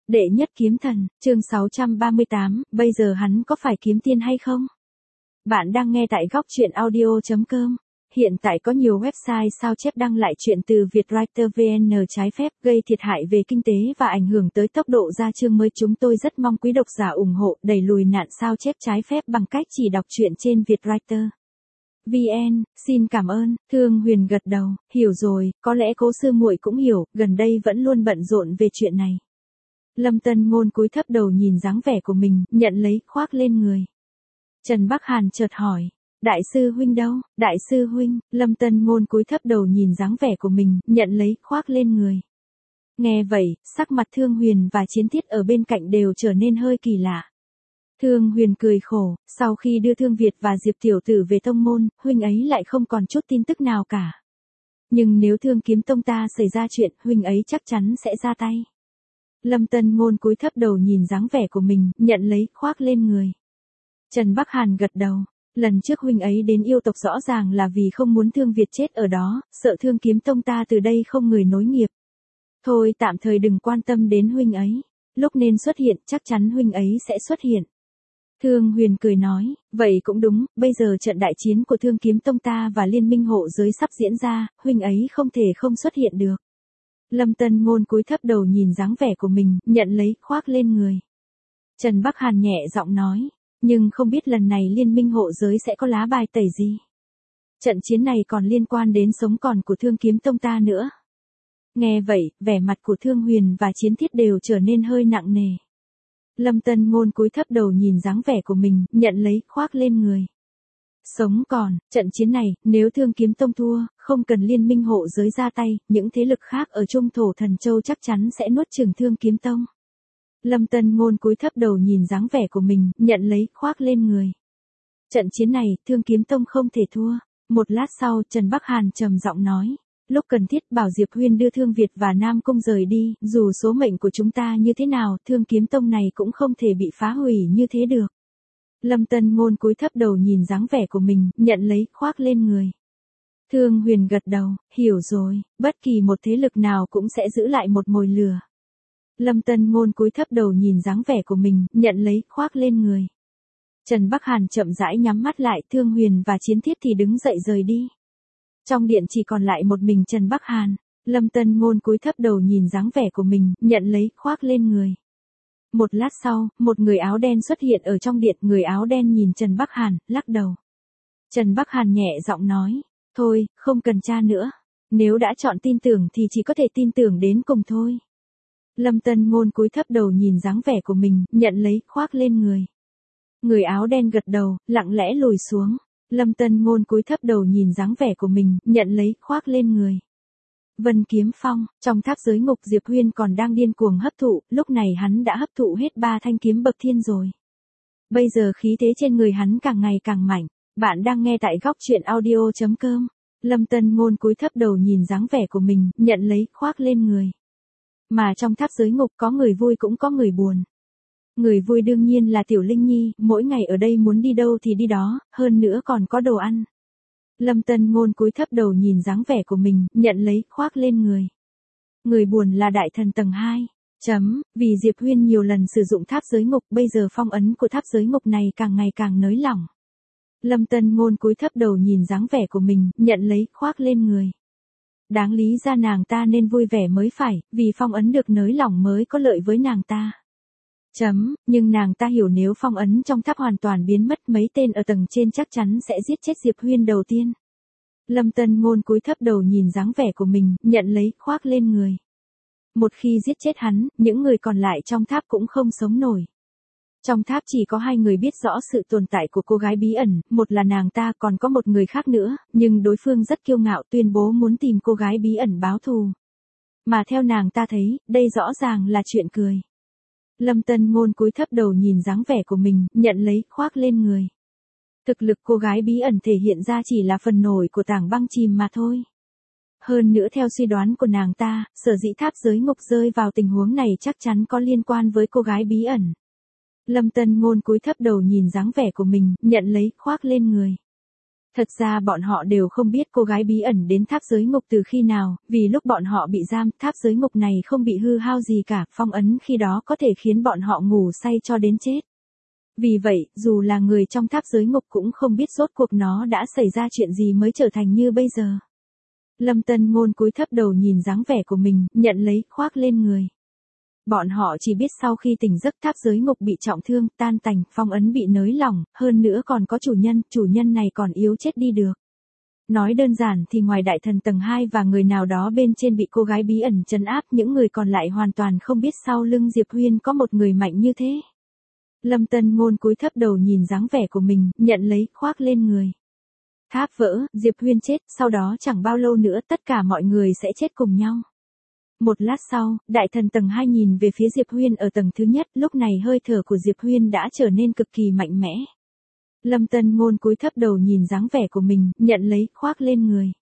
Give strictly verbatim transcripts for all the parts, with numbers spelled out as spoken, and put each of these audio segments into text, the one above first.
Đệ nhất kiếm thần, chương sáu trăm ba mươi tám, bây giờ hắn có phải kiếm tiên hay không? Bạn đang nghe tại góc truyện audio chấm com. Hiện tại có nhiều website sao chép đăng lại truyện từ Vietwriter vê en trái phép, gây thiệt hại về kinh tế và ảnh hưởng tới tốc độ ra chương mới. Chúng tôi rất mong quý độc giả ủng hộ đẩy lùi nạn sao chép trái phép bằng cách chỉ đọc truyện trên Vietwriter vê en. Xin cảm ơn. Thương Huyền gật đầu, hiểu rồi, có lẽ Cố sư muội cũng hiểu, gần đây vẫn luôn bận rộn về chuyện này. Lâm Tân Ngôn cúi thấp đầu nhìn dáng vẻ của mình, nhận lấy, khoác lên người. Trần Bắc Hàn chợt hỏi, đại sư huynh đâu? Đại sư huynh? Lâm Tân Ngôn cúi thấp đầu nhìn dáng vẻ của mình, nhận lấy, khoác lên người. Nghe vậy, sắc mặt Thương Huyền và Chiến Thiết ở bên cạnh đều trở nên hơi kỳ lạ. Thương Huyền cười khổ, sau khi đưa Thương Việt và Diệp tiểu tử về tông môn, huynh ấy lại không còn chút tin tức nào cả. Nhưng nếu Thương Kiếm Tông ta xảy ra chuyện, huynh ấy chắc chắn sẽ ra tay. Lâm Tân Ngôn cúi thấp đầu nhìn dáng vẻ của mình, nhận lấy, khoác lên người. Trần Bắc Hàn gật đầu, lần trước huynh ấy đến yêu tộc rõ ràng là vì không muốn Thương Việt chết ở đó, sợ Thương Kiếm Tông ta từ đây không người nối nghiệp. Thôi tạm thời đừng quan tâm đến huynh ấy, lúc nên xuất hiện chắc chắn huynh ấy sẽ xuất hiện. Thương Huyền cười nói, vậy cũng đúng, bây giờ trận đại chiến của Thương Kiếm Tông ta và Liên minh hộ giới sắp diễn ra, huynh ấy không thể không xuất hiện được. Lâm Tân Ngôn cúi thấp đầu nhìn dáng vẻ của mình, nhận lấy, khoác lên người. Trần Bắc Hàn nhẹ giọng nói, nhưng không biết lần này Liên minh hộ giới sẽ có lá bài tẩy gì. Trận chiến này còn liên quan đến sống còn của Thương Kiếm Tông ta nữa. Nghe vậy, vẻ mặt của Thương Huyền và Chiến Thiết đều trở nên hơi nặng nề. Lâm Tân Ngôn cúi thấp đầu nhìn dáng vẻ của mình, nhận lấy, khoác lên người. Sống còn, trận chiến này, nếu Thương Kiếm Tông thua, không cần Liên minh hộ giới ra tay, những thế lực khác ở Trung Thổ Thần Châu chắc chắn sẽ nuốt chửng Thương Kiếm Tông. Lâm Tân Ngôn cúi thấp đầu nhìn dáng vẻ của mình, nhận lấy, khoác lên người. Trận chiến này, Thương Kiếm Tông không thể thua. Một lát sau, Trần Bắc Hàn trầm giọng nói, lúc cần thiết bảo Diệp Huyên đưa Thương Việt và Nam Cung rời đi, dù số mệnh của chúng ta như thế nào, Thương Kiếm Tông này cũng không thể bị phá hủy như thế được. Lâm Tân Ngôn cúi thấp đầu nhìn dáng vẻ của mình, nhận lấy, khoác lên người. Thương Huyền gật đầu, hiểu rồi, bất kỳ một thế lực nào cũng sẽ giữ lại một mồi lửa. Lâm Tân Ngôn cúi thấp đầu nhìn dáng vẻ của mình, nhận lấy, khoác lên người. Trần Bắc Hàn chậm rãi nhắm mắt lại, Thương Huyền và Chiến Thiết thì đứng dậy rời đi. Trong điện chỉ còn lại một mình Trần Bắc Hàn. Lâm Tân Ngôn cúi thấp đầu nhìn dáng vẻ của mình, nhận lấy, khoác lên người. Một lát sau, một người áo đen xuất hiện ở trong điện, người áo đen nhìn Trần Bắc Hàn, lắc đầu. Trần Bắc Hàn nhẹ giọng nói, thôi, không cần tra nữa. Nếu đã chọn tin tưởng thì chỉ có thể tin tưởng đến cùng thôi. Lâm Tân Ngôn cúi thấp đầu nhìn dáng vẻ của mình, nhận lấy, khoác lên người. Người áo đen gật đầu, lặng lẽ lùi xuống. Lâm Tân Ngôn cúi thấp đầu nhìn dáng vẻ của mình, nhận lấy, khoác lên người. Vân Kiếm Phong, trong tháp giới ngục Diệp Huyên còn đang điên cuồng hấp thụ, lúc này hắn đã hấp thụ hết ba thanh kiếm bậc thiên rồi. Bây giờ khí thế trên người hắn càng ngày càng mạnh. Bạn đang nghe tại góc truyện audio chấm com. Lâm Tân Ngôn cúi thấp đầu nhìn dáng vẻ của mình, nhận lấy, khoác lên người. Mà trong tháp giới ngục có người vui cũng có người buồn. Người vui đương nhiên là Tiểu Linh Nhi, mỗi ngày ở đây muốn đi đâu thì đi đó, hơn nữa còn có đồ ăn. Lâm Tân Ngôn cúi thấp đầu nhìn dáng vẻ của mình, nhận lấy, khoác lên người. Người buồn là đại thần tầng hai. Chấm, vì Diệp Huyên nhiều lần sử dụng tháp giới ngục, bây giờ phong ấn của tháp giới ngục này càng ngày càng nới lỏng. Lâm Tân Ngôn cúi thấp đầu nhìn dáng vẻ của mình, nhận lấy, khoác lên người. Đáng lý ra nàng ta nên vui vẻ mới phải, vì phong ấn được nới lỏng mới có lợi với nàng ta. Chấm, nhưng nàng ta hiểu nếu phong ấn trong tháp hoàn toàn biến mất, mấy tên ở tầng trên chắc chắn sẽ giết chết Diệp Huyên đầu tiên. Lâm Tân Ngôn cúi thấp đầu nhìn dáng vẻ của mình, nhận lấy, khoác lên người. Một khi giết chết hắn, những người còn lại trong tháp cũng không sống nổi. Trong tháp chỉ có hai người biết rõ sự tồn tại của cô gái bí ẩn, một là nàng ta, còn có một người khác nữa, nhưng đối phương rất kiêu ngạo, tuyên bố muốn tìm cô gái bí ẩn báo thù. Mà theo nàng ta thấy, đây rõ ràng là chuyện cười. Lâm Tân Ngôn cúi thấp đầu nhìn dáng vẻ của mình, nhận lấy, khoác lên người. Thực lực cô gái bí ẩn thể hiện ra chỉ là phần nổi của tảng băng chìm mà thôi. Hơn nữa theo suy đoán của nàng ta, sở dĩ tháp giới ngục rơi vào tình huống này chắc chắn có liên quan với cô gái bí ẩn. Lâm Tân Ngôn cúi thấp đầu nhìn dáng vẻ của mình, nhận lấy, khoác lên người. Thật ra bọn họ đều không biết cô gái bí ẩn đến tháp giới ngục từ khi nào, vì lúc bọn họ bị giam, tháp giới ngục này không bị hư hao gì cả, phong ấn khi đó có thể khiến bọn họ ngủ say cho đến chết. Vì vậy, dù là người trong tháp giới ngục cũng không biết rốt cuộc nó đã xảy ra chuyện gì mới trở thành như bây giờ. Lâm Tân Ngôn cúi thấp đầu nhìn dáng vẻ của mình, nhận lấy, khoác lên người. Bọn họ chỉ biết sau khi tỉnh giấc tháp giới ngục bị trọng thương, tan tành, phong ấn bị nới lỏng, hơn nữa còn có chủ nhân, chủ nhân này còn yếu chết đi được. Nói đơn giản thì ngoài đại thần tầng hai và người nào đó bên trên bị cô gái bí ẩn trấn áp, những người còn lại hoàn toàn không biết sau lưng Diệp Huyên có một người mạnh như thế. Lâm Tân Ngôn cúi thấp đầu nhìn dáng vẻ của mình, nhận lấy, khoác lên người. Tháp vỡ, Diệp Huyên chết, sau đó chẳng bao lâu nữa tất cả mọi người sẽ chết cùng nhau. Một lát sau, đại thần tầng hai nhìn về phía Diệp Huyên ở tầng thứ nhất, lúc này hơi thở của Diệp Huyên đã trở nên cực kỳ mạnh mẽ. Lâm Tân Ngôn cúi thấp đầu nhìn dáng vẻ của mình, nhận lấy, khoác lên người.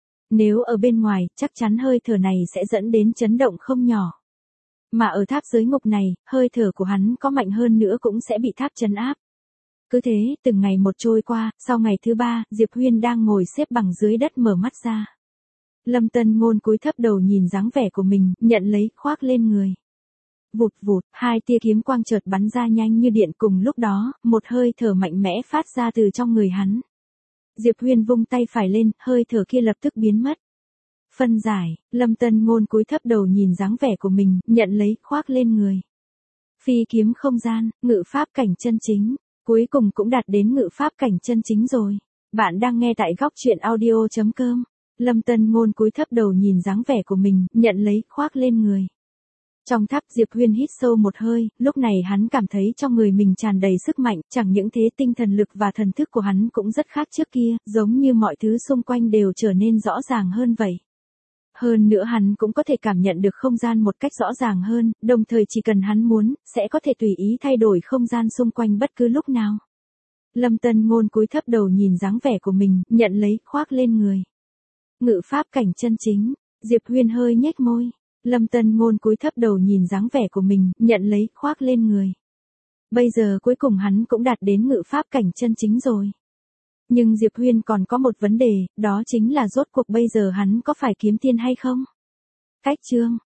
Nếu ở bên ngoài, chắc chắn hơi thở này sẽ dẫn đến chấn động không nhỏ. Mà ở tháp giới ngục này, hơi thở của hắn có mạnh hơn nữa cũng sẽ bị tháp trấn áp. Cứ thế, từng ngày một trôi qua, sau ngày thứ ba, Diệp Huyên đang ngồi xếp bằng dưới đất mở mắt ra. Lâm Tân Ngôn cúi thấp đầu nhìn dáng vẻ của mình, nhận lấy, khoác lên người. Vụt vụt, hai tia kiếm quang chợt bắn ra nhanh như điện, cùng lúc đó, một hơi thở mạnh mẽ phát ra từ trong người hắn. Diệp Huyên vung tay phải lên, hơi thở kia lập tức biến mất. Phân giải, Lâm Tân Ngôn cúi thấp đầu nhìn dáng vẻ của mình, nhận lấy, khoác lên người. Phi kiếm không gian, ngự pháp cảnh chân chính, cuối cùng cũng đạt đến ngự pháp cảnh chân chính rồi. Bạn đang nghe tại góc truyện audio chấm com. Lâm Tân Ngôn cúi thấp đầu nhìn dáng vẻ của mình, nhận lấy, khoác lên người. Trong tháp, Diệp Huyên hít sâu một hơi, lúc này hắn cảm thấy trong người mình tràn đầy sức mạnh, chẳng những thế tinh thần lực và thần thức của hắn cũng rất khác trước kia, giống như mọi thứ xung quanh đều trở nên rõ ràng hơn vậy. Hơn nữa hắn cũng có thể cảm nhận được không gian một cách rõ ràng hơn, đồng thời chỉ cần hắn muốn, sẽ có thể tùy ý thay đổi không gian xung quanh bất cứ lúc nào. Lâm Tân Ngôn cúi thấp đầu nhìn dáng vẻ của mình, nhận lấy, khoác lên người. Ngự pháp cảnh chân chính, Diệp Huyên hơi nhếch môi. Lâm Tân Ngôn cúi thấp đầu nhìn dáng vẻ của mình, nhận lấy, khoác lên người. Bây giờ cuối cùng hắn cũng đạt đến ngự pháp cảnh chân chính rồi. Nhưng Diệp Huyên còn có một vấn đề, đó chính là rốt cuộc bây giờ hắn có phải kiếm tiên hay không? Cách chương